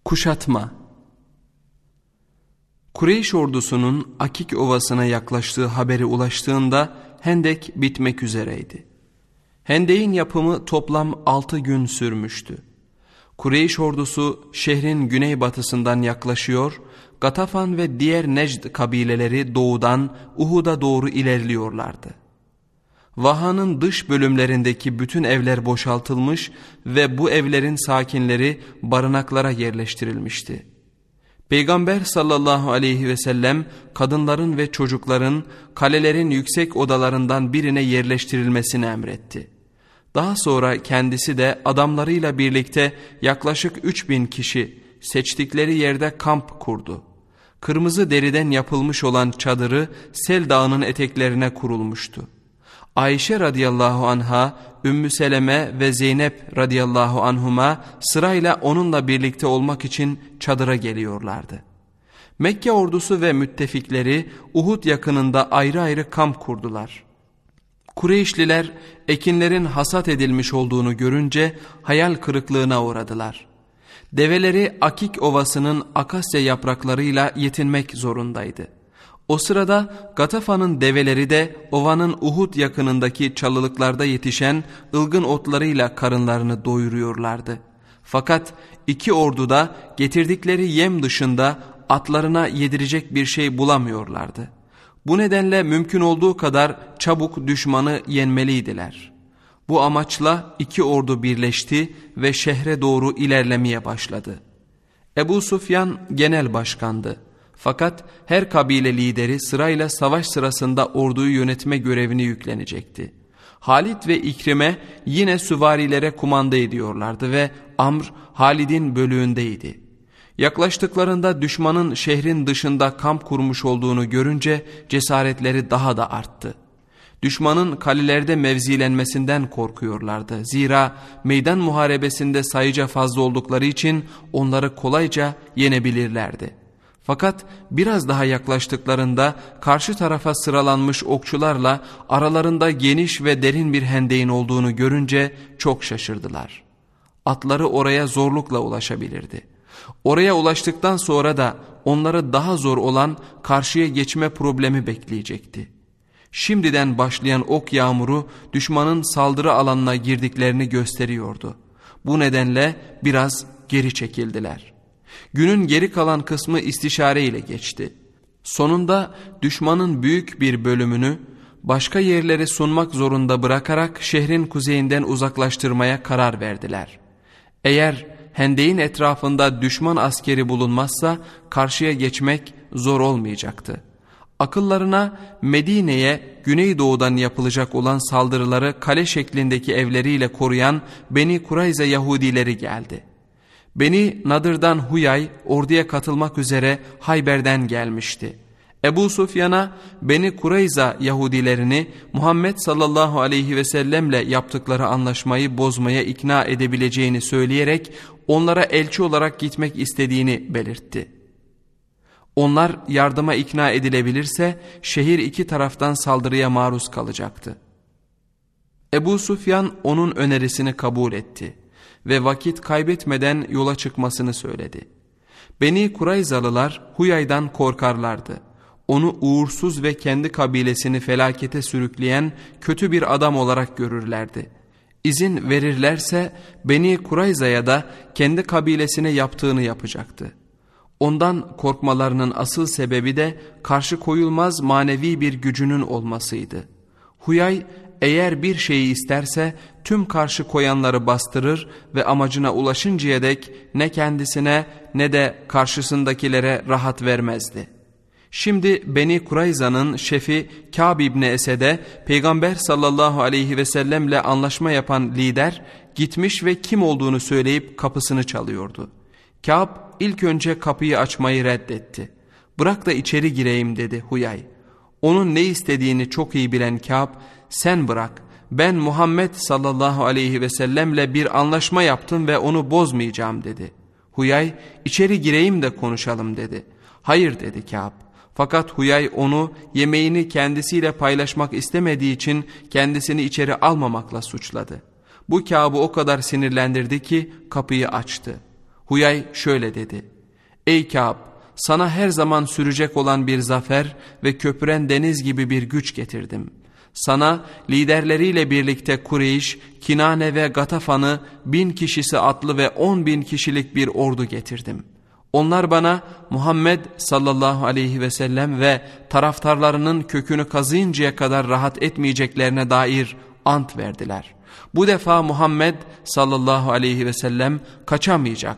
Kuşatma. Kureyş ordusunun Akik Ovası'na yaklaştığı haberi ulaştığında Hendek bitmek üzereydi. Hendek'in yapımı toplam 6 gün sürmüştü. Kureyş ordusu şehrin güneybatısından yaklaşıyor, Gatafan ve diğer Necd kabileleri doğudan Uhud'a doğru ilerliyorlardı. Vaha'nın dış bölümlerindeki bütün evler boşaltılmış ve bu evlerin sakinleri barınaklara yerleştirilmişti. Peygamber sallallahu aleyhi ve sellem kadınların ve çocukların kalelerin yüksek odalarından birine yerleştirilmesini emretti. Daha sonra kendisi de adamlarıyla birlikte yaklaşık 3000 kişi seçtikleri yerde kamp kurdu. Kırmızı deriden yapılmış olan çadırı Sel Dağı'nın eteklerine kurulmuştu. Ayşe radıyallahu anha, Ümmü Seleme ve Zeynep radıyallahu anhuma sırayla onunla birlikte olmak için çadıra geliyorlardı. Mekke ordusu ve müttefikleri Uhud yakınında ayrı ayrı kamp kurdular. Kureyşliler ekinlerin hasat edilmiş olduğunu görünce hayal kırıklığına uğradılar. Develeri Akik Ovası'nın akasya yapraklarıyla yetinmek zorundaydı. O sırada Gatafa'nın develeri de ovanın Uhud yakınındaki çalılıklarda yetişen ılgın otlarıyla karınlarını doyuruyorlardı. Fakat iki ordu da getirdikleri yem dışında atlarına yedirecek bir şey bulamıyorlardı. Bu nedenle mümkün olduğu kadar çabuk düşmanı yenmeliydiler. Bu amaçla iki ordu birleşti ve şehre doğru ilerlemeye başladı. Ebu Sufyan genel başkandı. Fakat her kabile lideri sırayla savaş sırasında orduyu yönetme görevini yüklenecekti. Halid ve İkrime yine süvarilere kumanda ediyorlardı ve Amr Halid'in bölüğündeydi. Yaklaştıklarında düşmanın şehrin dışında kamp kurmuş olduğunu görünce cesaretleri daha da arttı. Düşmanın kalelerde mevzilenmesinden korkuyorlardı. Zira meydan muharebesinde sayıca fazla oldukları için onları kolayca yenebilirlerdi. Fakat biraz daha yaklaştıklarında karşı tarafa sıralanmış okçularla aralarında geniş ve derin bir hendeğin olduğunu görünce çok şaşırdılar. Atları oraya zorlukla ulaşabilirdi. Oraya ulaştıktan sonra da onları daha zor olan karşıya geçme problemi bekleyecekti. Şimdiden başlayan ok yağmuru düşmanın saldırı alanına girdiklerini gösteriyordu. Bu nedenle biraz geri çekildiler. Günün geri kalan kısmı istişare ile geçti. Sonunda düşmanın büyük bir bölümünü başka yerlere sunmak zorunda bırakarak şehrin kuzeyinden uzaklaştırmaya karar verdiler. Eğer hendeğin etrafında düşman askeri bulunmazsa karşıya geçmek zor olmayacaktı. Akıllarına Medine'ye güneydoğudan yapılacak olan saldırıları kale şeklindeki evleriyle koruyan Beni Kurayza Yahudileri geldi. Beni Nadır'dan Huyay orduya katılmak üzere Hayber'den gelmişti. Ebu Sufyan'a Beni Kurayza Yahudilerini Muhammed sallallahu aleyhi ve sellemle yaptıkları anlaşmayı bozmaya ikna edebileceğini söyleyerek onlara elçi olarak gitmek istediğini belirtti. Onlar yardıma ikna edilebilirse şehir iki taraftan saldırıya maruz kalacaktı. Ebu Sufyan onun önerisini kabul etti ve vakit kaybetmeden yola çıkmasını söyledi. Beni Kurayzalılar Huyay'dan korkarlardı. Onu uğursuz ve kendi kabilesini felakete sürükleyen kötü bir adam olarak görürlerdi. İzin verirlerse Beni Kurayza'ya da kendi kabilesine yaptığını yapacaktı. Ondan korkmalarının asıl sebebi de karşı koyulmaz manevi bir gücünün olmasıydı. Huyay eğer bir şeyi isterse tüm karşı koyanları bastırır ve amacına ulaşıncaya dek ne kendisine ne de karşısındakilere rahat vermezdi. Şimdi Beni Kurayza'nın şefi Kâb İbni Esed'e Peygamber sallallahu aleyhi ve sellemle anlaşma yapan lider gitmiş ve kim olduğunu söyleyip kapısını çalıyordu. Kâb ilk önce kapıyı açmayı reddetti. "Bırak da içeri gireyim," dedi Huyay. Onun ne istediğini çok iyi bilen Kâb, "Sen bırak, ben Muhammed sallallahu aleyhi ve sellemle bir anlaşma yaptım ve onu bozmayacağım," dedi. Huyay, "İçeri gireyim de konuşalım," dedi. "Hayır," dedi Kâb. Fakat Huyay onu yemeğini kendisiyle paylaşmak istemediği için kendisini içeri almamakla suçladı. Bu Kâb'ı o kadar sinirlendirdi ki kapıyı açtı. Huyay şöyle dedi: Ey Kâb, sana her zaman sürecek olan bir zafer ve köpüren deniz gibi bir güç getirdim. Sana liderleriyle birlikte Kureyş, Kinane ve Gatafan'ı 1000 kişisi atlı ve 10.000 kişilik bir ordu getirdim. Onlar bana Muhammed sallallahu aleyhi ve sellem ve taraftarlarının kökünü kazıyıncaya kadar rahat etmeyeceklerine dair ant verdiler. Bu defa Muhammed sallallahu aleyhi ve sellem kaçamayacak.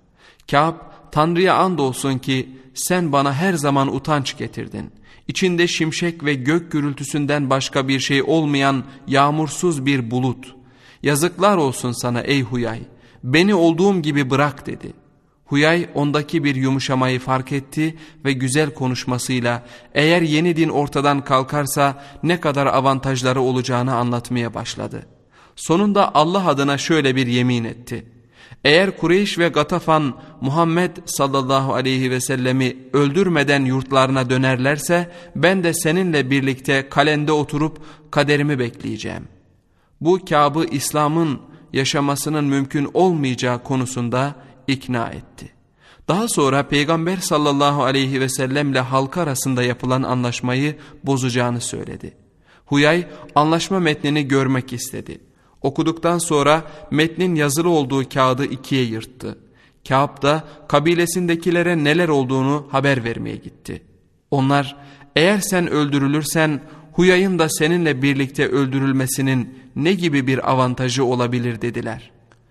Kâb, Tanrı'ya andolsun ki sen bana her zaman utanç getirdin. İçinde şimşek ve gök gürültüsünden başka bir şey olmayan yağmursuz bir bulut. Yazıklar olsun sana ey Huyay, beni olduğum gibi bırak dedi. Huyay ondaki bir yumuşamayı fark etti ve güzel konuşmasıyla eğer yeni din ortadan kalkarsa ne kadar avantajları olacağını anlatmaya başladı. Sonunda Allah adına şöyle bir yemin etti: Eğer Kureyş ve Gatafan Muhammed sallallahu aleyhi ve sellemi öldürmeden yurtlarına dönerlerse ben de seninle birlikte kalende oturup kaderimi bekleyeceğim. Bu Kâb'ı İslam'ın yaşamasının mümkün olmayacağı konusunda ikna etti. Daha sonra Peygamber sallallahu aleyhi ve sellemle halkı arasında yapılan anlaşmayı bozacağını söyledi. Huyay anlaşma metnini görmek istedi. Okuduktan sonra metnin yazılı olduğu kağıdı ikiye yırttı. Kâb da kabilesindekilere neler olduğunu haber vermeye gitti. Onlar, eğer sen öldürülürsen Huyay'ın da seninle birlikte öldürülmesinin ne gibi bir avantajı olabilir dediler.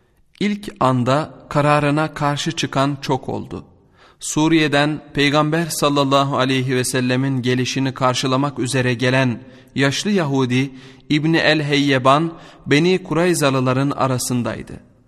İlk anda kararına karşı çıkan çok oldu. Suriye'den Peygamber sallallahu aleyhi ve sellemin gelişini karşılamak üzere gelen yaşlı Yahudi İbni el-Heyyeban Beni Kurayzalıların arasındaydı.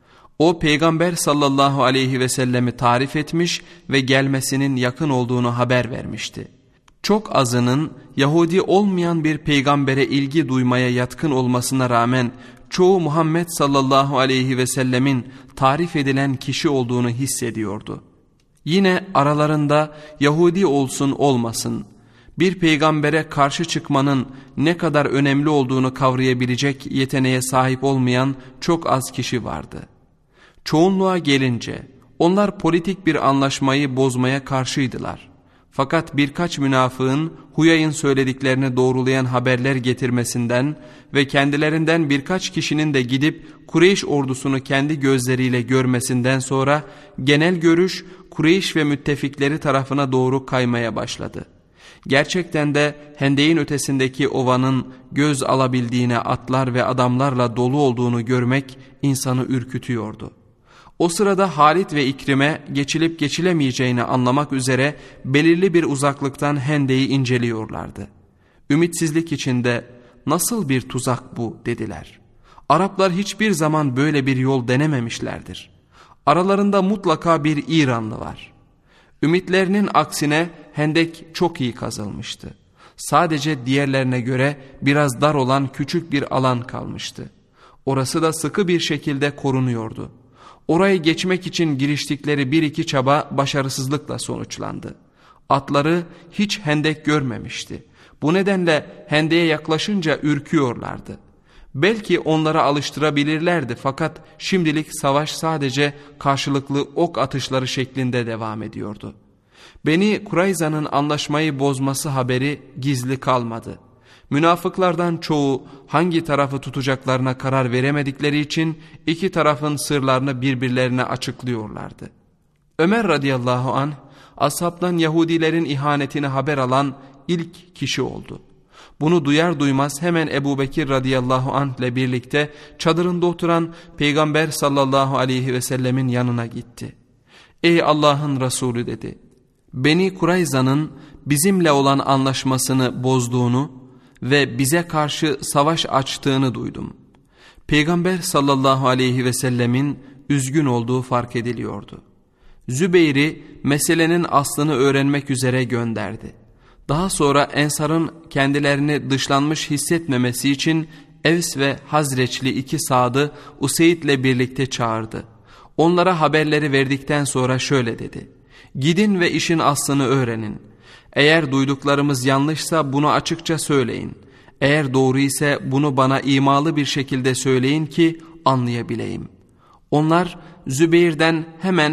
O Peygamber sallallahu aleyhi ve sellemi tarif etmiş ve gelmesinin yakın olduğunu haber vermişti. Çok azının Yahudi olmayan bir peygambere ilgi duymaya yatkın olmasına rağmen çoğu Muhammed sallallahu aleyhi ve sellemin tarif edilen kişi olduğunu hissediyordu. Yine aralarında Yahudi olsun olmasın bir peygambere karşı çıkmanın ne kadar önemli olduğunu kavrayabilecek yeteneğe sahip olmayan çok az kişi vardı. Çoğunluğa gelince onlar politik bir anlaşmayı bozmaya karşıydılar. Fakat birkaç münafığın Huyay'ın söylediklerini doğrulayan haberler getirmesinden ve kendilerinden birkaç kişinin de gidip Kureyş ordusunu kendi gözleriyle görmesinden sonra genel görüş Kureyş ve müttefikleri tarafına doğru kaymaya başladı. Gerçekten de Hendek'in ötesindeki ovanın göz alabildiğine atlar ve adamlarla dolu olduğunu görmek insanı ürkütüyordu. O sırada Halit ve İkrim'e geçilip geçilemeyeceğini anlamak üzere belirli bir uzaklıktan Hendek'i inceliyorlardı. Ümitsizlik içinde nasıl bir tuzak bu dediler. Araplar hiçbir zaman böyle bir yol denememişlerdir. Aralarında mutlaka bir İranlı var. Ümitlerinin aksine Hendek çok iyi kazılmıştı. Sadece diğerlerine göre biraz dar olan küçük bir alan kalmıştı. Orası da sıkı bir şekilde korunuyordu. Orayı geçmek için giriştikleri bir iki çaba başarısızlıkla sonuçlandı. Atları hiç hendek görmemişti. Bu nedenle hendeğe yaklaşınca ürküyorlardı. Belki onlara alıştırabilirlerdi fakat şimdilik savaş sadece karşılıklı ok atışları şeklinde devam ediyordu. Beni Kurayza'nın anlaşmayı bozması haberi gizli kalmadı. Münafıklardan çoğu hangi tarafı tutacaklarına karar veremedikleri için iki tarafın sırlarını birbirlerine açıklıyorlardı. Ömer radıyallahu anh ashabtan Yahudilerin ihanetini haber alan ilk kişi oldu. Bunu duyar duymaz hemen Ebu Bekir radıyallahu anh ile birlikte çadırında oturan Peygamber sallallahu aleyhi ve sellemin yanına gitti. Ey Allah'ın Resulü dedi. Beni Kurayza'nın bizimle olan anlaşmasını bozduğunu ve bize karşı savaş açtığını duydum. Peygamber sallallahu aleyhi ve sellemin üzgün olduğu fark ediliyordu. Zübeyir'i meselenin aslını öğrenmek üzere gönderdi. Daha sonra Ensar'ın kendilerini dışlanmış hissetmemesi için Evs ve Hazreçli iki Sad'ı Useyd'le birlikte çağırdı. Onlara haberleri verdikten sonra şöyle dedi. Gidin ve işin aslını öğrenin. Eğer duyduklarımız yanlışsa bunu açıkça söyleyin. Eğer doğru ise bunu bana imalı bir şekilde söyleyin ki anlayabileyim. Onlar Zübeyir'den hemen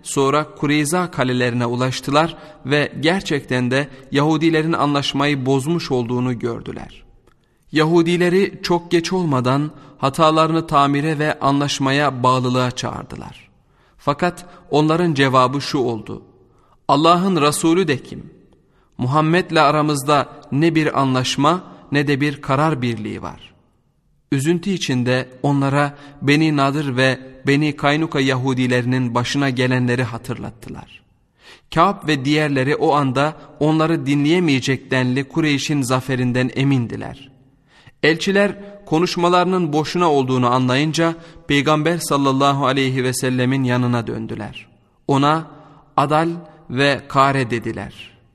sonra Kureyza kalelerine ulaştılar ve gerçekten de Yahudilerin anlaşmayı bozmuş olduğunu gördüler. Yahudileri çok geç olmadan hatalarını tamire ve anlaşmaya bağlılığa çağırdılar. Fakat onların cevabı şu oldu: Allah'ın Resulü de kim? Muhammed'le aramızda ne bir anlaşma ne de bir karar birliği var. Üzüntü içinde onlara Beni Nadir ve Beni Kaynuka Yahudilerinin başına gelenleri hatırlattılar. Kâb ve diğerleri o anda onları dinleyemeyecek denli Kureyş'in zaferinden emindiler. Elçiler konuşmalarının boşuna olduğunu anlayınca Peygamber sallallahu aleyhi ve sellemin yanına döndüler. Ona Adal ve Kare dediler.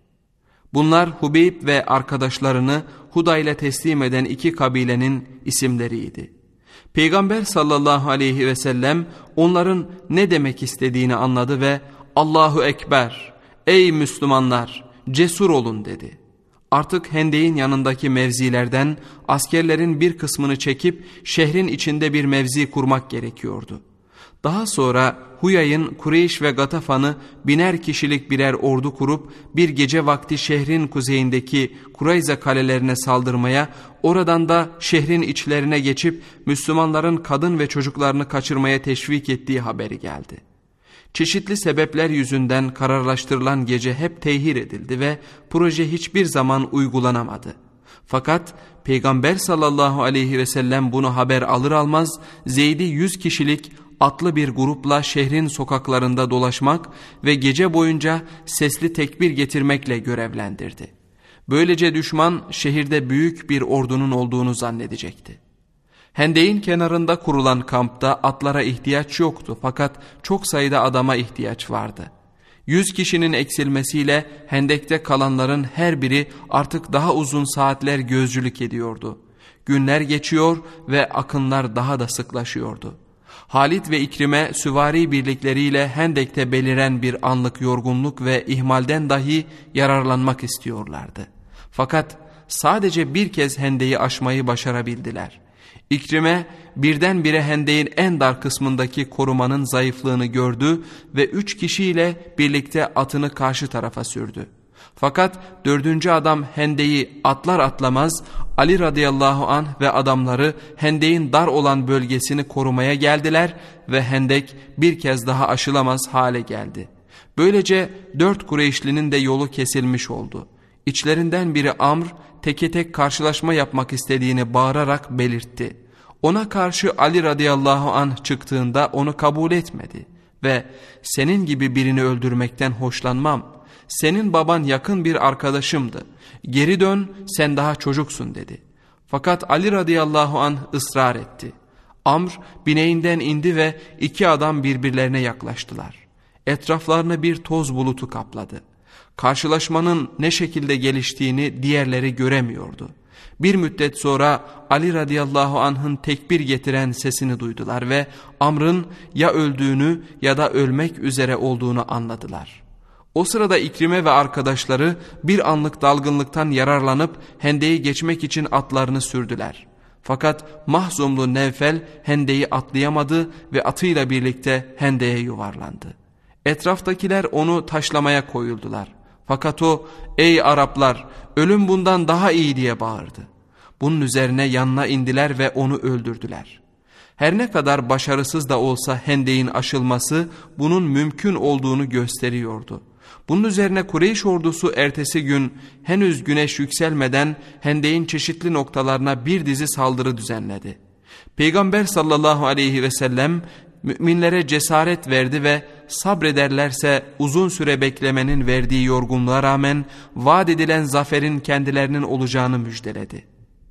Bunlar Hubeyb ve arkadaşlarını Hudayl'e teslim eden iki kabilenin isimleriydi. Peygamber sallallahu aleyhi ve sellem onların ne demek istediğini anladı ve Allahu Ekber, ey Müslümanlar, cesur olun dedi. Artık Hendek'in yanındaki mevzilerden askerlerin bir kısmını çekip şehrin içinde bir mevzi kurmak gerekiyordu. Daha sonra Huyay'ın Kureyş ve Gatafan'ı 1000'er kişilik birer ordu kurup bir gece vakti şehrin kuzeyindeki Kureyza kalelerine saldırmaya, oradan da şehrin içlerine geçip Müslümanların kadın ve çocuklarını kaçırmaya teşvik ettiği haberi geldi. Çeşitli sebepler yüzünden kararlaştırılan gece hep tehir edildi ve proje hiçbir zaman uygulanamadı. Fakat Peygamber sallallahu aleyhi ve sellem bunu haber alır almaz Zeyd'i 100 kişilik atlı bir grupla şehrin sokaklarında dolaşmak ve gece boyunca sesli tekbir getirmekle görevlendirdi. Böylece düşman şehirde büyük bir ordunun olduğunu zannedecekti. Hendek'in kenarında kurulan kampta atlara ihtiyaç yoktu fakat çok sayıda adama ihtiyaç vardı. 100 kişinin eksilmesiyle Hendek'te kalanların her biri artık daha uzun saatler gözcülük ediyordu. Günler geçiyor ve akınlar daha da sıklaşıyordu. Halit ve İkrime süvari birlikleriyle Hendek'te beliren bir anlık yorgunluk ve ihmalden dahi yararlanmak istiyorlardı. Fakat sadece bir kez Hendek'i aşmayı başarabildiler. İkrime birdenbire Hendek'in en dar kısmındaki korumanın zayıflığını gördü ve 3 kişiyle birlikte atını karşı tarafa sürdü. Fakat 4. adam Hendek'i atlar atlamaz Ali radıyallahu anh ve adamları Hendek'in dar olan bölgesini korumaya geldiler ve Hendek bir kez daha aşılamaz hale geldi. Böylece 4 Kureyşlinin de yolu kesilmiş oldu. İçlerinden biri Amr teke tek karşılaşma yapmak istediğini bağırarak belirtti. Ona karşı Ali radıyallahu anh çıktığında onu kabul etmedi ve senin gibi birini öldürmekten hoşlanmam. Senin baban yakın bir arkadaşımdı. Geri dön, sen daha çocuksun dedi. Fakat Ali radıyallahu anh ısrar etti. Amr bineğinden indi ve 2 adam birbirlerine yaklaştılar. Etraflarını bir toz bulutu kapladı. Karşılaşmanın ne şekilde geliştiğini diğerleri göremiyordu. Bir müddet sonra Ali radıyallahu anh'ın tekbir getiren sesini duydular ve Amr'ın ya öldüğünü ya da ölmek üzere olduğunu anladılar. O sırada İkrime ve arkadaşları bir anlık dalgınlıktan yararlanıp Hendek'i geçmek için atlarını sürdüler. Fakat Mahzumlu Nevfel Hendek'i atlayamadı ve atıyla birlikte Hendek'e yuvarlandı. Etraftakiler onu taşlamaya koyuldular. Fakat o ey Araplar ölüm bundan daha iyi diye bağırdı. Bunun üzerine yanına indiler ve onu öldürdüler. Her ne kadar başarısız da olsa Hendek'in aşılması bunun mümkün olduğunu gösteriyordu. Bunun üzerine Kureyş ordusu ertesi gün henüz güneş yükselmeden Hendek'in çeşitli noktalarına bir dizi saldırı düzenledi. Peygamber sallallahu aleyhi ve sellem müminlere cesaret verdi ve sabrederlerse uzun süre beklemenin verdiği yorgunluğa rağmen vaat edilen zaferin kendilerinin olacağını müjdeledi.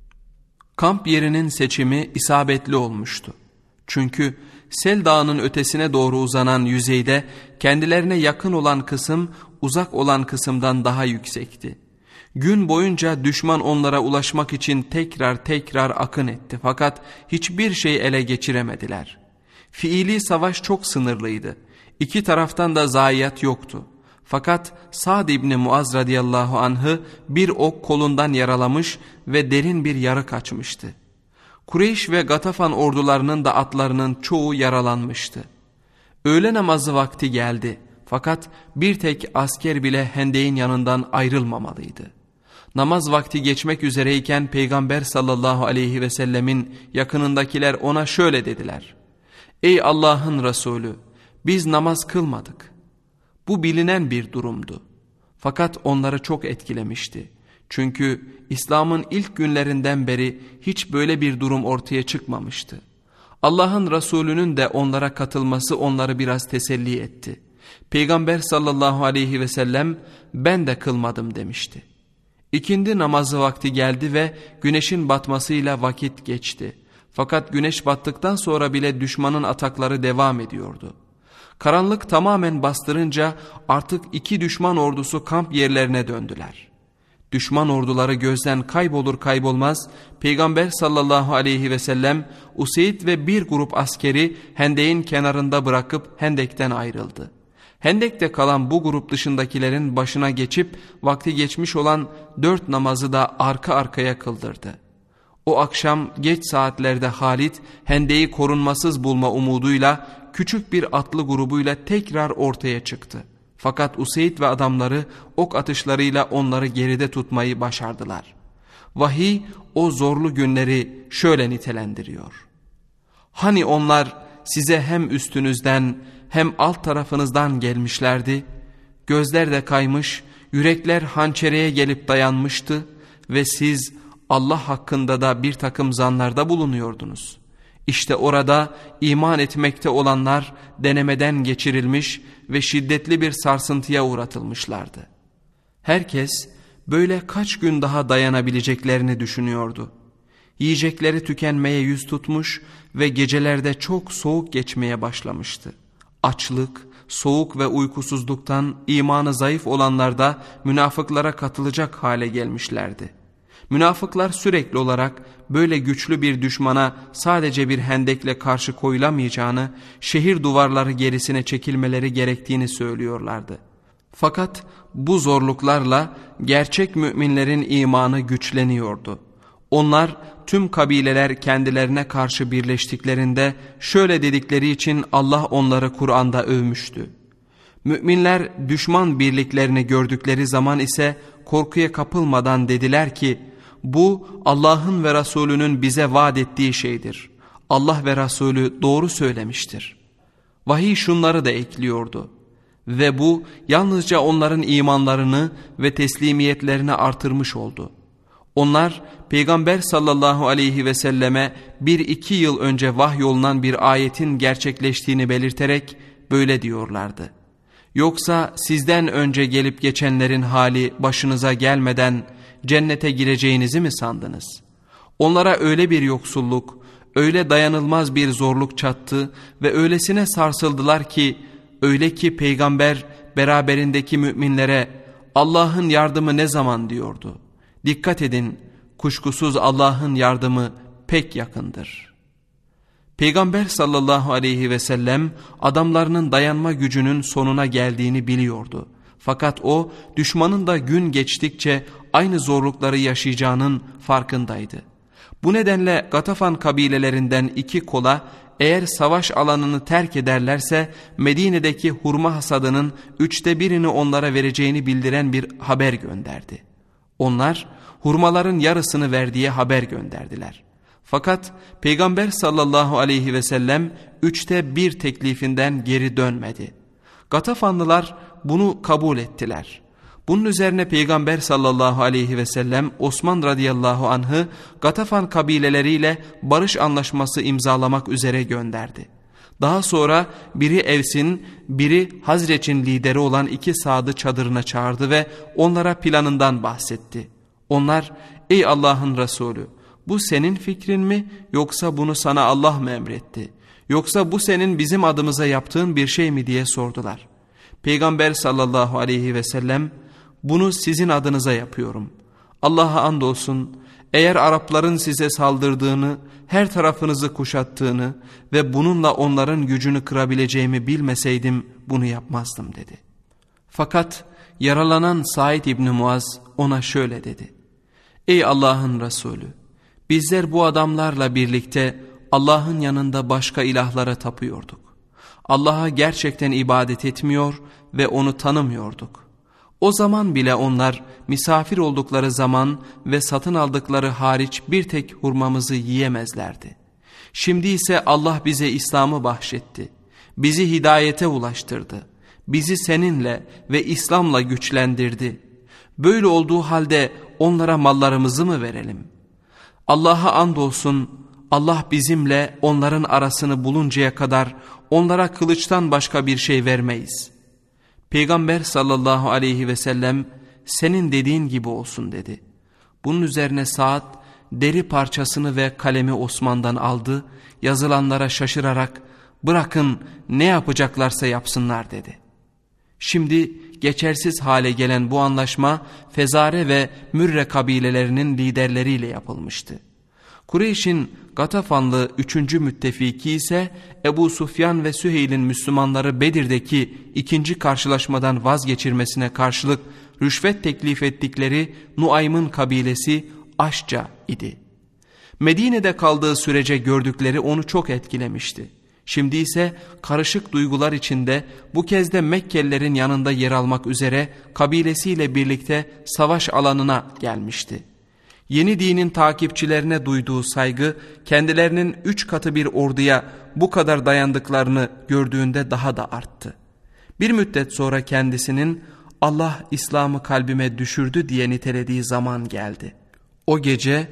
Kamp yerinin seçimi isabetli olmuştu. Çünkü Sel Dağı'nın ötesine doğru uzanan yüzeyde kendilerine yakın olan kısım uzak olan kısımdan daha yüksekti. Gün boyunca düşman onlara ulaşmak için tekrar akın etti fakat hiçbir şey ele geçiremediler. Fiili savaş çok sınırlıydı. 2 taraftan da zayiat yoktu. Fakat Sa'd İbni Muaz radıyallahu anh'ı bir ok kolundan yaralamış ve derin bir yarık açmıştı. Kureyş ve Gatafan ordularının da atlarının çoğu yaralanmıştı. Öğle namazı vakti geldi. Fakat bir tek asker bile hendeğin yanından ayrılmamalıydı. Namaz vakti geçmek üzereyken Peygamber sallallahu aleyhi ve sellemin yakınındakiler ona şöyle dediler: "Ey Allah'ın Resulü, biz namaz kılmadık." Bu bilinen bir durumdu. Fakat onları çok etkilemişti. Çünkü İslam'ın ilk günlerinden beri hiç böyle bir durum ortaya çıkmamıştı. Allah'ın Resulü'nün de onlara katılması onları biraz teselli etti. Peygamber sallallahu aleyhi ve sellem "Ben de kılmadım" demişti. İkindi namazı vakti geldi ve güneşin batmasıyla vakit geçti. Fakat güneş battıktan sonra bile düşmanın atakları devam ediyordu. Karanlık tamamen bastırınca artık iki düşman ordusu kamp yerlerine döndüler. Düşman orduları gözden kaybolur kaybolmaz Peygamber sallallahu aleyhi ve sellem Useyd ve bir grup askeri hendeğin kenarında bırakıp hendekten ayrıldı. Hendekte kalan bu grup dışındakilerin başına geçip vakti geçmiş olan 4 namazı da arka arkaya kıldırdı. O akşam geç saatlerde Halid hendeği korunmasız bulma umuduyla küçük bir atlı grubuyla tekrar ortaya çıktı. Fakat Useyd ve adamları ok atışlarıyla onları geride tutmayı başardılar. Vahiy o zorlu günleri şöyle nitelendiriyor: "Hani onlar size hem üstünüzden hem alt tarafınızdan gelmişlerdi, gözler de kaymış, yürekler hançereye gelip dayanmıştı ve siz Allah hakkında da bir takım zanlarda bulunuyordunuz. İşte orada iman etmekte olanlar denemeden geçirilmiş ve şiddetli bir sarsıntıya uğratılmışlardı." Herkes böyle kaç gün daha dayanabileceklerini düşünüyordu. Yiyecekleri tükenmeye yüz tutmuş ve gecelerde çok soğuk geçmeye başlamıştı. Açlık, soğuk ve uykusuzluktan imanı zayıf olanlar da münafıklara katılacak hale gelmişlerdi. Münafıklar sürekli olarak böyle güçlü bir düşmana sadece bir hendekle karşı koyulamayacağını, şehir duvarları gerisine çekilmeleri gerektiğini söylüyorlardı. Fakat bu zorluklarla gerçek müminlerin imanı güçleniyordu. Onlar tüm kabileler kendilerine karşı birleştiklerinde şöyle dedikleri için Allah onları Kur'an'da övmüştü: "Müminler düşman birliklerini gördükleri zaman ise korkuya kapılmadan dediler ki, bu Allah'ın ve Resulünün bize vaat ettiği şeydir. Allah ve Resulü doğru söylemiştir." Vahiy şunları da ekliyordu: "Ve bu yalnızca onların imanlarını ve teslimiyetlerini artırmış oldu." Onlar Peygamber sallallahu aleyhi ve selleme 1-2 yıl önce vahyolunan bir ayetin gerçekleştiğini belirterek böyle diyorlardı: "Yoksa sizden önce gelip geçenlerin hali başınıza gelmeden cennete gireceğinizi mi sandınız? Onlara öyle bir yoksulluk, öyle dayanılmaz bir zorluk çattı ve öylesine sarsıldılar ki, öyle ki Peygamber beraberindeki müminlere Allah'ın yardımı ne zaman diyordu. Dikkat edin, kuşkusuz Allah'ın yardımı pek yakındır." Peygamber sallallahu aleyhi ve sellem adamlarının dayanma gücünün sonuna geldiğini biliyordu. Fakat o düşmanın da gün geçtikçe aynı zorlukları yaşayacağının farkındaydı. Bu nedenle Gatafan kabilelerinden 2 kola eğer savaş alanını terk ederlerse Medine'deki hurma hasadının 3'te 1'ini onlara vereceğini bildiren bir haber gönderdi. Onlar hurmaların yarısını verdiği haber gönderdiler. Fakat Peygamber sallallahu aleyhi ve sellem 3'te 1 teklifinden geri dönmedi. Gatafanlılar bunu kabul ettiler. Bunun üzerine Peygamber sallallahu aleyhi ve sellem Osman radıyallahu anh'ı Gatafan kabileleriyle barış anlaşması imzalamak üzere gönderdi. Daha sonra biri Evs'in, biri Hazreç'in lideri olan 2 Sad'ı çadırına çağırdı ve onlara planından bahsetti. Onlar, "Ey Allah'ın Resulü, bu senin fikrin mi yoksa bunu sana Allah mı emretti? Yoksa bu senin bizim adımıza yaptığın bir şey mi?" diye sordular. Peygamber sallallahu aleyhi ve sellem, "Bunu sizin adınıza yapıyorum. Allah'a andolsun, eğer Arapların size saldırdığını, her tarafınızı kuşattığını ve bununla onların gücünü kırabileceğimi bilmeseydim bunu yapmazdım" dedi. Fakat yaralanan Said İbni Muaz ona şöyle dedi: "Ey Allah'ın Resulü, bizler bu adamlarla birlikte Allah'ın yanında başka ilahlara tapıyorduk. Allah'a gerçekten ibadet etmiyor ve onu tanımıyorduk. O zaman bile onlar misafir oldukları zaman ve satın aldıkları hariç bir tek hurmamızı yiyemezlerdi. Şimdi ise Allah bize İslam'ı bahşetti. Bizi hidayete ulaştırdı. Bizi seninle ve İslam'la güçlendirdi. Böyle olduğu halde onlara mallarımızı mı verelim? Allah'a andolsun Allah bizimle onların arasını buluncaya kadar onlara kılıçtan başka bir şey vermeyiz. Peygamber sallallahu aleyhi ve sellem senin dediğin gibi olsun dedi. Bunun üzerine Sa'd deri parçasını ve kalemi Osman'dan aldı, yazılanlara şaşırarak bırakın ne yapacaklarsa yapsınlar dedi. Şimdi geçersiz hale gelen bu anlaşma Fezare ve Mürre kabilelerinin liderleriyle yapılmıştı. Kureyş'in Gatafanlı 3. müttefiki ise Ebu Sufyan ve Süheyl'in Müslümanları Bedir'deki 2. karşılaşmadan vazgeçirmesine karşılık rüşvet teklif ettikleri Nuaym'ın kabilesi Aşca idi. Medine'de kaldığı sürece gördükleri onu çok etkilemişti. Şimdi ise karışık duygular içinde bu kez de Mekkelilerin yanında yer almak üzere kabilesiyle birlikte savaş alanına gelmişti. Yeni dinin takipçilerine duyduğu saygı kendilerinin 3 katı bir orduya bu kadar dayandıklarını gördüğünde daha da arttı. Bir müddet sonra kendisinin Allah İslam'ı kalbime düşürdü diye nitelediği zaman geldi. O gece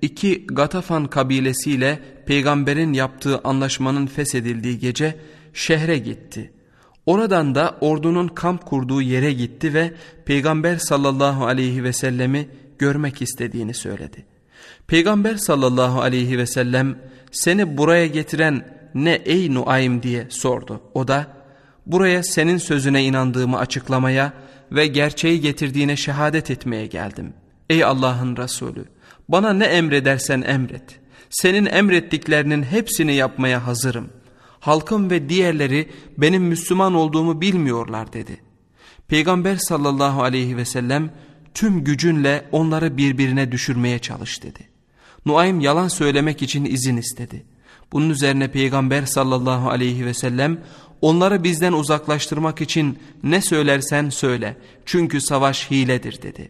2 Gatafan kabilesiyle peygamberin yaptığı anlaşmanın feshedildiği gece şehre gitti. Oradan da ordunun kamp kurduğu yere gitti ve peygamber sallallahu aleyhi ve sellemi görmek istediğini söyledi. Peygamber sallallahu aleyhi ve sellem seni buraya getiren ne ey Nuaym diye sordu. O da buraya senin sözüne inandığımı açıklamaya ve gerçeği getirdiğine şehadet etmeye geldim. Ey Allah'ın Resulü, bana ne emredersen emret. Senin emrettiklerinin hepsini yapmaya hazırım. Halkım ve diğerleri benim Müslüman olduğumu bilmiyorlar dedi. Peygamber sallallahu aleyhi ve sellem tüm gücünle onları birbirine düşürmeye çalış dedi. Nuaym yalan söylemek için izin istedi. Bunun üzerine Peygamber sallallahu aleyhi ve sellem onları bizden uzaklaştırmak için ne söylersen söyle çünkü savaş hiledir dedi.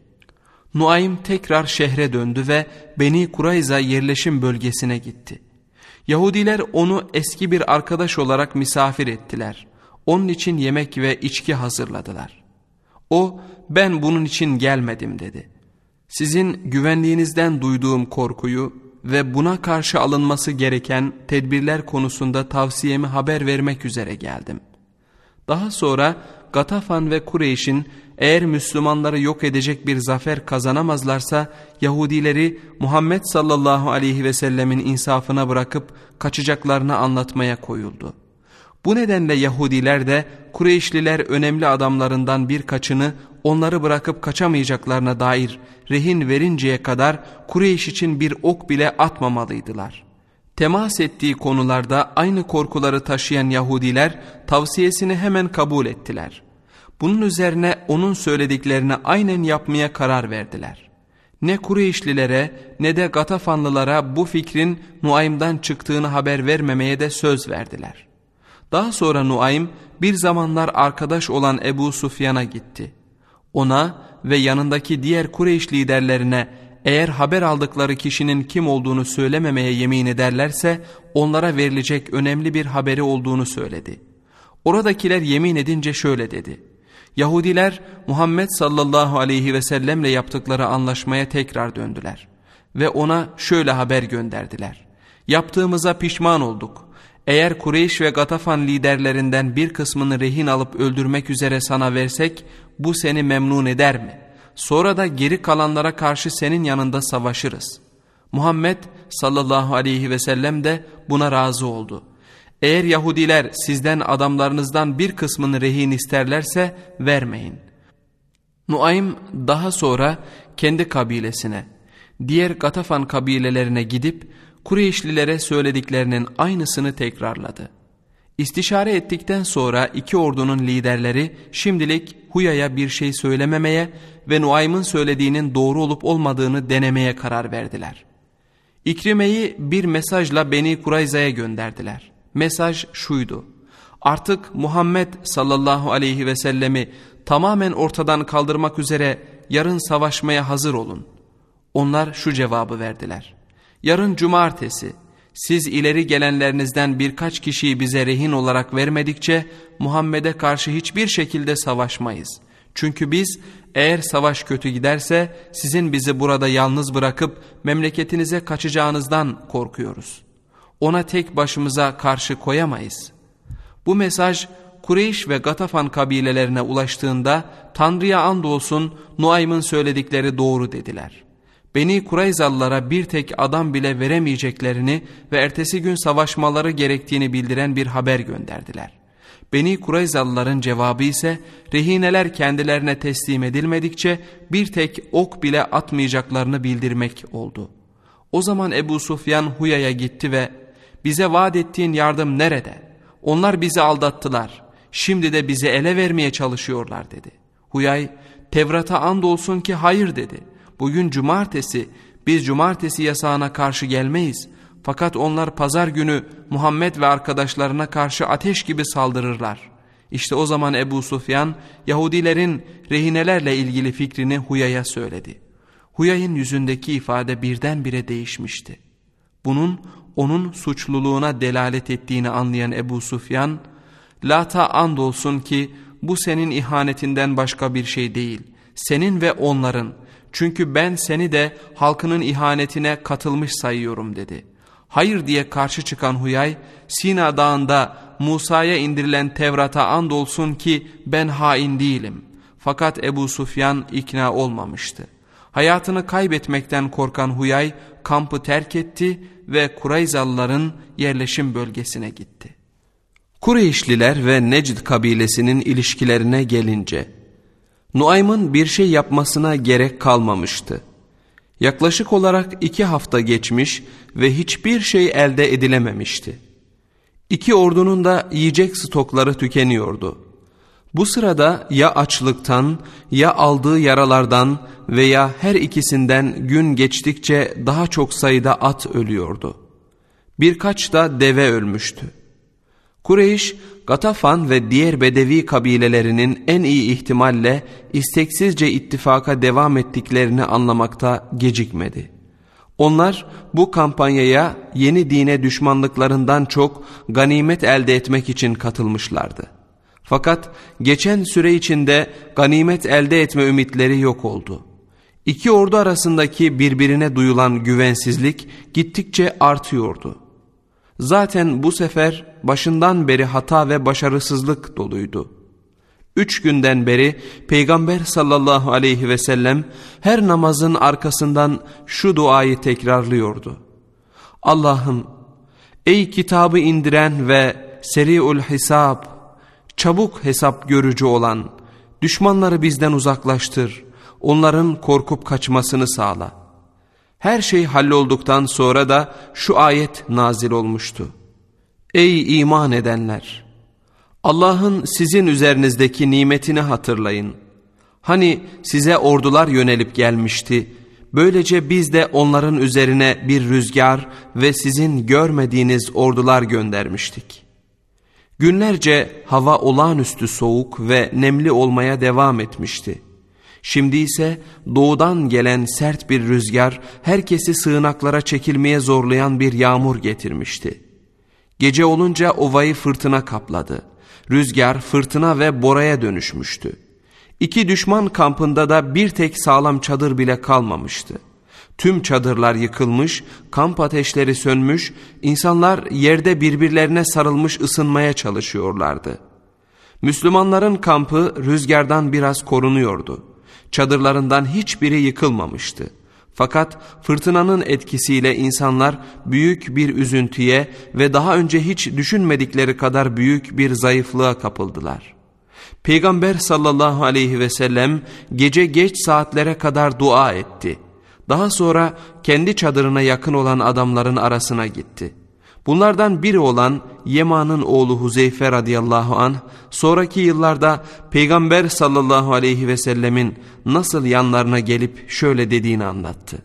Nuaym tekrar şehre döndü ve Beni Kurayza yerleşim bölgesine gitti. Yahudiler onu eski bir arkadaş olarak misafir ettiler. Onun için yemek ve içki hazırladılar. O ben bunun için gelmedim dedi. Sizin güvenliğinizden duyduğum korkuyu ve buna karşı alınması gereken tedbirler konusunda tavsiyemi haber vermek üzere geldim. Daha sonra Gatafan ve Kureyş'in eğer Müslümanları yok edecek bir zafer kazanamazlarsa Yahudileri Muhammed sallallahu aleyhi ve sellemin insafına bırakıp kaçacaklarını anlatmaya koyuldu. Bu nedenle Yahudiler de Kureyşliler önemli adamlarından birkaçını onları bırakıp kaçamayacaklarına dair rehin verinceye kadar Kureyş için bir ok bile atmamalıydılar. Temas ettiği konularda aynı korkuları taşıyan Yahudiler tavsiyesini hemen kabul ettiler. Bunun üzerine onun söylediklerini aynen yapmaya karar verdiler. Ne Kureyşlilere ne de Gatafanlılara bu fikrin Nuaym'dan çıktığını haber vermemeye de söz verdiler. Daha sonra Nuaym bir zamanlar arkadaş olan Ebu Sufyan'a gitti. Ona ve yanındaki diğer Kureyş liderlerine eğer haber aldıkları kişinin kim olduğunu söylememeye yemin ederlerse onlara verilecek önemli bir haberi olduğunu söyledi. Oradakiler yemin edince şöyle dedi. Yahudiler Muhammed sallallahu aleyhi ve sellemle yaptıkları anlaşmaya tekrar döndüler. Ve ona şöyle haber gönderdiler. Yaptığımıza pişman olduk. Eğer Kureyş ve Gatafan liderlerinden bir kısmını rehin alıp öldürmek üzere sana versek bu seni memnun eder mi? Sonra da geri kalanlara karşı senin yanında savaşırız. Muhammed sallallahu aleyhi ve sellem de buna razı oldu. Eğer Yahudiler sizden adamlarınızdan bir kısmını rehin isterlerse vermeyin. Nuaym daha sonra kendi kabilesine, diğer Gatafan kabilelerine gidip Kureyşlilere söylediklerinin aynısını tekrarladı. İstişare ettikten sonra iki ordunun liderleri şimdilik Huya'ya bir şey söylememeye ve Nuaym'ın söylediğinin doğru olup olmadığını denemeye karar verdiler. İkrime'yi bir mesajla Beni Kurayza'ya gönderdiler. Mesaj şuydu: Artık Muhammed sallallahu aleyhi ve sellemi tamamen ortadan kaldırmak üzere yarın savaşmaya hazır olun. Onlar şu cevabı verdiler: yarın cumartesi, siz ileri gelenlerinizden birkaç kişiyi bize rehin olarak vermedikçe Muhammed'e karşı hiçbir şekilde savaşmayız. Çünkü biz eğer savaş kötü giderse sizin bizi burada yalnız bırakıp memleketinize kaçacağınızdan korkuyoruz. Ona tek başımıza karşı koyamayız. Bu mesaj Kureyş ve Gatafan kabilelerine ulaştığında Tanrı'ya andolsun Nuaym'ın söyledikleri doğru dediler. Beni Kurayzalılara bir tek adam bile veremeyeceklerini ve ertesi gün savaşmaları gerektiğini bildiren bir haber gönderdiler. Beni Kurayzalıların cevabı ise rehineler kendilerine teslim edilmedikçe bir tek ok bile atmayacaklarını bildirmek oldu. O zaman Ebu Sufyan Huya'ya gitti ve bize vaat ettiğin yardım nerede? Onlar bizi aldattılar. Şimdi de bizi ele vermeye çalışıyorlar dedi. Huyay, Tevrat'a andolsun ki hayır dedi. Bugün cumartesi, biz cumartesi yasağına karşı gelmeyiz. Fakat onlar pazar günü Muhammed ve arkadaşlarına karşı ateş gibi saldırırlar. İşte o zaman Ebu Sufyan Yahudilerin rehinelerle ilgili fikrini Huya'ya söyledi. Huyay'ın yüzündeki ifade birdenbire değişmişti. Bunun onun suçluluğuna delalet ettiğini anlayan Ebu Sufyan, Lat'a andolsun ki bu senin ihanetinden başka bir şey değil, senin ve onların. Çünkü ben seni de halkının ihanetine katılmış sayıyorum dedi. Hayır diye karşı çıkan Huyay, Sina Dağı'nda Musa'ya indirilen Tevrat'a andolsun ki ben hain değilim. Fakat Ebu Sufyan ikna olmamıştı. Hayatını kaybetmekten korkan Huyay kampı terk etti ve Kurayzalıların yerleşim bölgesine gitti. Kureyşliler ve Necd kabilesinin ilişkilerine gelince, Nuaym'ın bir şey yapmasına gerek kalmamıştı. Yaklaşık olarak 2 hafta geçmiş ve hiçbir şey elde edilememişti. 2 ordunun da yiyecek stokları tükeniyordu. Bu sırada ya açlıktan, ya aldığı yaralardan veya her ikisinden gün geçtikçe daha çok sayıda at ölüyordu. Birkaç da deve ölmüştü. Kureyş, Gatafan ve diğer Bedevi kabilelerinin en iyi ihtimalle isteksizce ittifaka devam ettiklerini anlamakta gecikmedi. Onlar bu kampanyaya yeni dine düşmanlıklarından çok ganimet elde etmek için katılmışlardı. Fakat geçen süre içinde ganimet elde etme ümitleri yok oldu. 2 ordu arasındaki birbirine duyulan güvensizlik gittikçe artıyordu. Zaten bu sefer başından beri hata ve başarısızlık doluydu. 3 günden beri Peygamber sallallahu aleyhi ve sellem her namazın arkasından şu duayı tekrarlıyordu. Allah'ım, ey kitabı indiren ve seri'ul hisab, çabuk hesap görücü olan, düşmanları bizden uzaklaştır, onların korkup kaçmasını sağla. Her şey hallolduktan sonra da şu ayet nazil olmuştu. Ey iman edenler! Allah'ın sizin üzerinizdeki nimetini hatırlayın. Hani size ordular yönelip gelmişti. Böylece biz de onların üzerine bir rüzgar ve sizin görmediğiniz ordular göndermiştik. Günlerce hava olağanüstü soğuk ve nemli olmaya devam etmişti. Şimdi ise doğudan gelen sert bir rüzgar herkesi sığınaklara çekilmeye zorlayan bir yağmur getirmişti. Gece olunca ovayı fırtına kapladı. Rüzgar fırtına ve boraya dönüşmüştü. 2 düşman kampında da bir tek sağlam çadır bile kalmamıştı. Tüm çadırlar yıkılmış, kamp ateşleri sönmüş, insanlar yerde birbirlerine sarılmış ısınmaya çalışıyorlardı. Müslümanların kampı rüzgardan biraz korunuyordu. Çadırlarından hiçbiri yıkılmamıştı. Fakat fırtınanın etkisiyle insanlar büyük bir üzüntüye ve daha önce hiç düşünmedikleri kadar büyük bir zayıflığa kapıldılar. Peygamber sallallahu aleyhi ve sellem gece geç saatlere kadar dua etti. Daha sonra kendi çadırına yakın olan adamların arasına gitti. Bunlardan biri olan Yeman'ın oğlu Huzeyfe radıyallahu anh, sonraki yıllarda Peygamber sallallahu aleyhi ve sellemin nasıl yanlarına gelip şöyle dediğini anlattı.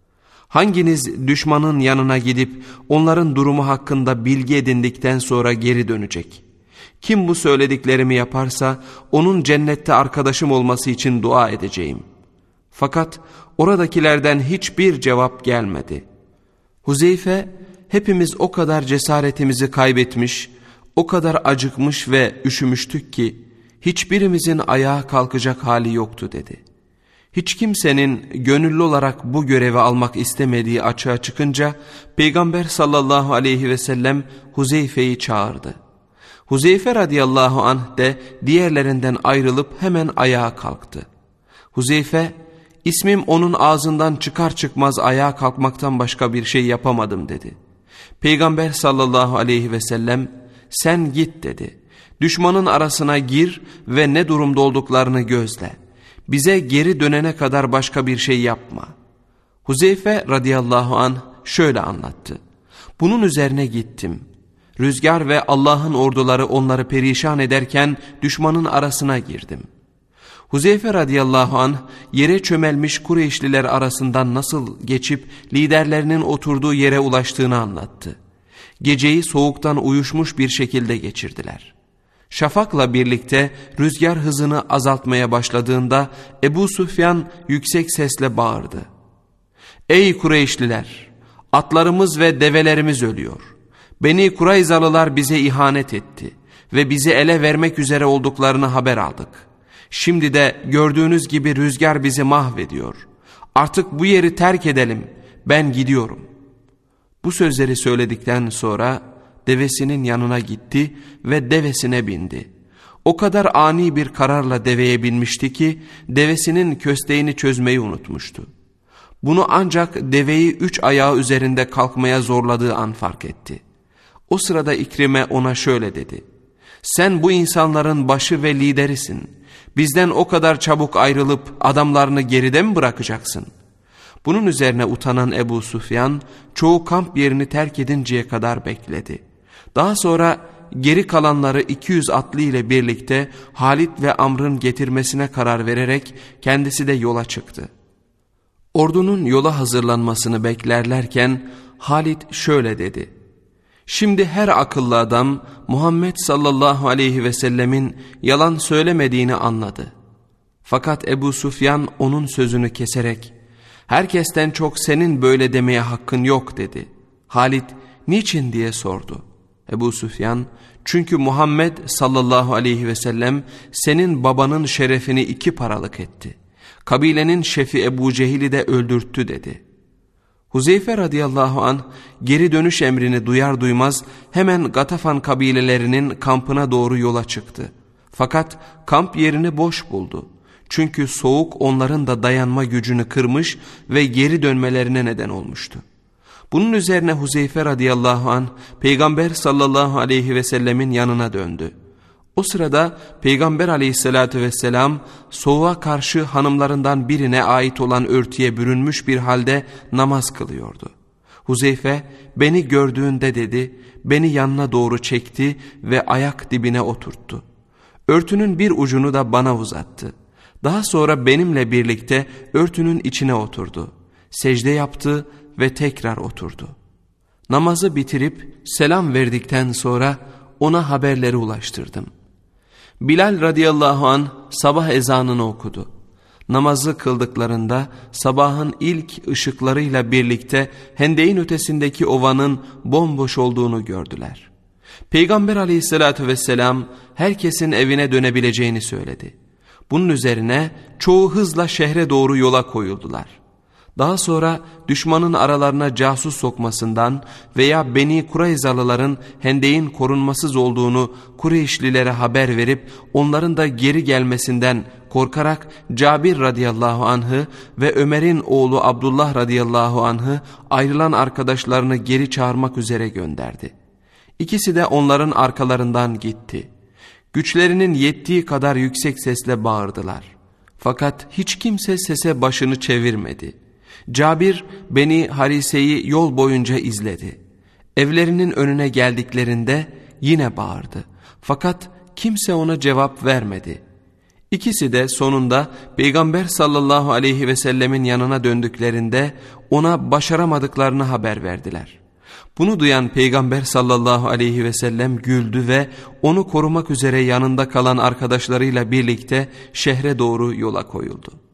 Hanginiz düşmanın yanına gidip onların durumu hakkında bilgi edindikten sonra geri dönecek? Kim bu söylediklerimi yaparsa onun cennette arkadaşım olması için dua edeceğim. Fakat oradakilerden hiçbir cevap gelmedi. Huzeyfe, hepimiz o kadar cesaretimizi kaybetmiş, o kadar acıkmış ve üşümüştük ki hiçbirimizin ayağa kalkacak hali yoktu dedi. Hiç kimsenin gönüllü olarak bu görevi almak istemediği açığa çıkınca Peygamber sallallahu aleyhi ve sellem Huzeyfe'yi çağırdı. Huzeyfe radıyallahu anh de diğerlerinden ayrılıp hemen ayağa kalktı. Huzeyfe, ismim onun ağzından çıkar çıkmaz ayağa kalkmaktan başka bir şey yapamadım dedi. Peygamber sallallahu aleyhi ve sellem, sen git dedi. Düşmanın arasına gir ve ne durumda olduklarını gözle. Bize geri dönene kadar başka bir şey yapma. Huzeyfe radıyallahu anh şöyle anlattı. Bunun üzerine gittim. Rüzgar ve Allah'ın orduları onları perişan ederken düşmanın arasına girdim. Huzeyfe radıyallahu anh yere çömelmiş Kureyşliler arasından nasıl geçip liderlerinin oturduğu yere ulaştığını anlattı. Geceyi soğuktan uyuşmuş bir şekilde geçirdiler. Şafakla birlikte rüzgar hızını azaltmaya başladığında Ebu Süfyan yüksek sesle bağırdı. Ey Kureyşliler! Atlarımız ve develerimiz ölüyor. Beni Kurayzalılar bize ihanet etti ve bizi ele vermek üzere olduklarını haber aldık. Şimdi de gördüğünüz gibi rüzgar bizi mahvediyor. Artık bu yeri terk edelim, ben gidiyorum. Bu sözleri söyledikten sonra devesinin yanına gitti ve devesine bindi. O kadar ani bir kararla deveye binmişti ki devesinin kösteğini çözmeyi unutmuştu. Bunu ancak deveyi 3 ayağı üzerinde kalkmaya zorladığı an fark etti. O sırada İkrime ona şöyle dedi. Sen bu insanların başı ve liderisin. Bizden o kadar çabuk ayrılıp adamlarını geride mi bırakacaksın? Bunun üzerine utanan Ebu Süfyan çoğu kamp yerini terk edinceye kadar bekledi. Daha sonra geri kalanları 200 atlı ile birlikte Halit ve Amr'ın getirmesine karar vererek kendisi de yola çıktı. Ordunun yola hazırlanmasını beklerlerken Halit şöyle dedi. Şimdi her akıllı adam Muhammed sallallahu aleyhi ve sellemin yalan söylemediğini anladı. Fakat Ebu Süfyan onun sözünü keserek herkesten çok senin böyle demeye hakkın yok dedi. Halit niçin diye sordu. Ebu Süfyan çünkü Muhammed sallallahu aleyhi ve sellem senin babanın şerefini 2 paralık etti. Kabilenin şefi Ebu Cehil'i de öldürttü dedi. Huzeyfe radıyallahu anh geri dönüş emrini duyar duymaz hemen Gatafan kabilelerinin kampına doğru yola çıktı. Fakat kamp yerini boş buldu. Çünkü soğuk onların da dayanma gücünü kırmış ve geri dönmelerine neden olmuştu. Bunun üzerine Huzeyfe radıyallahu anh Peygamber sallallahu aleyhi ve sellemin yanına döndü. O sırada Peygamber aleyhissalatü vesselam soğuğa karşı hanımlarından birine ait olan örtüye bürünmüş bir halde namaz kılıyordu. Huzeyfe beni gördüğünde dedi, beni yanına doğru çekti ve ayak dibine oturttu. Örtünün bir ucunu da bana uzattı. Daha sonra benimle birlikte örtünün içine oturdu. Secde yaptı ve tekrar oturdu. Namazı bitirip selam verdikten sonra ona haberleri ulaştırdım. Bilal radıyallahu anh sabah ezanını okudu. Namazı kıldıklarında sabahın ilk ışıklarıyla birlikte hendeğin ötesindeki ovanın bomboş olduğunu gördüler. Peygamber aleyhissalatü vesselam herkesin evine dönebileceğini söyledi. Bunun üzerine çoğu hızla şehre doğru yola koyuldular. Daha sonra düşmanın aralarına casus sokmasından veya Beni Kurayzalıların hendeğin korunmasız olduğunu Kureyşlilere haber verip onların da geri gelmesinden korkarak Cabir radıyallahu anh'ı ve Ömer'in oğlu Abdullah radıyallahu anh'ı ayrılan arkadaşlarını geri çağırmak üzere gönderdi. İkisi de onların arkalarından gitti. Güçlerinin yettiği kadar yüksek sesle bağırdılar. Fakat hiç kimse sese başını çevirmedi. Cabir Beni Harise'yi yol boyunca izledi. Evlerinin önüne geldiklerinde yine bağırdı. Fakat kimse ona cevap vermedi. İkisi de sonunda Peygamber sallallahu aleyhi ve sellemin yanına döndüklerinde ona başaramadıklarını haber verdiler. Bunu duyan Peygamber sallallahu aleyhi ve sellem güldü ve onu korumak üzere yanında kalan arkadaşlarıyla birlikte şehre doğru yola koyuldu.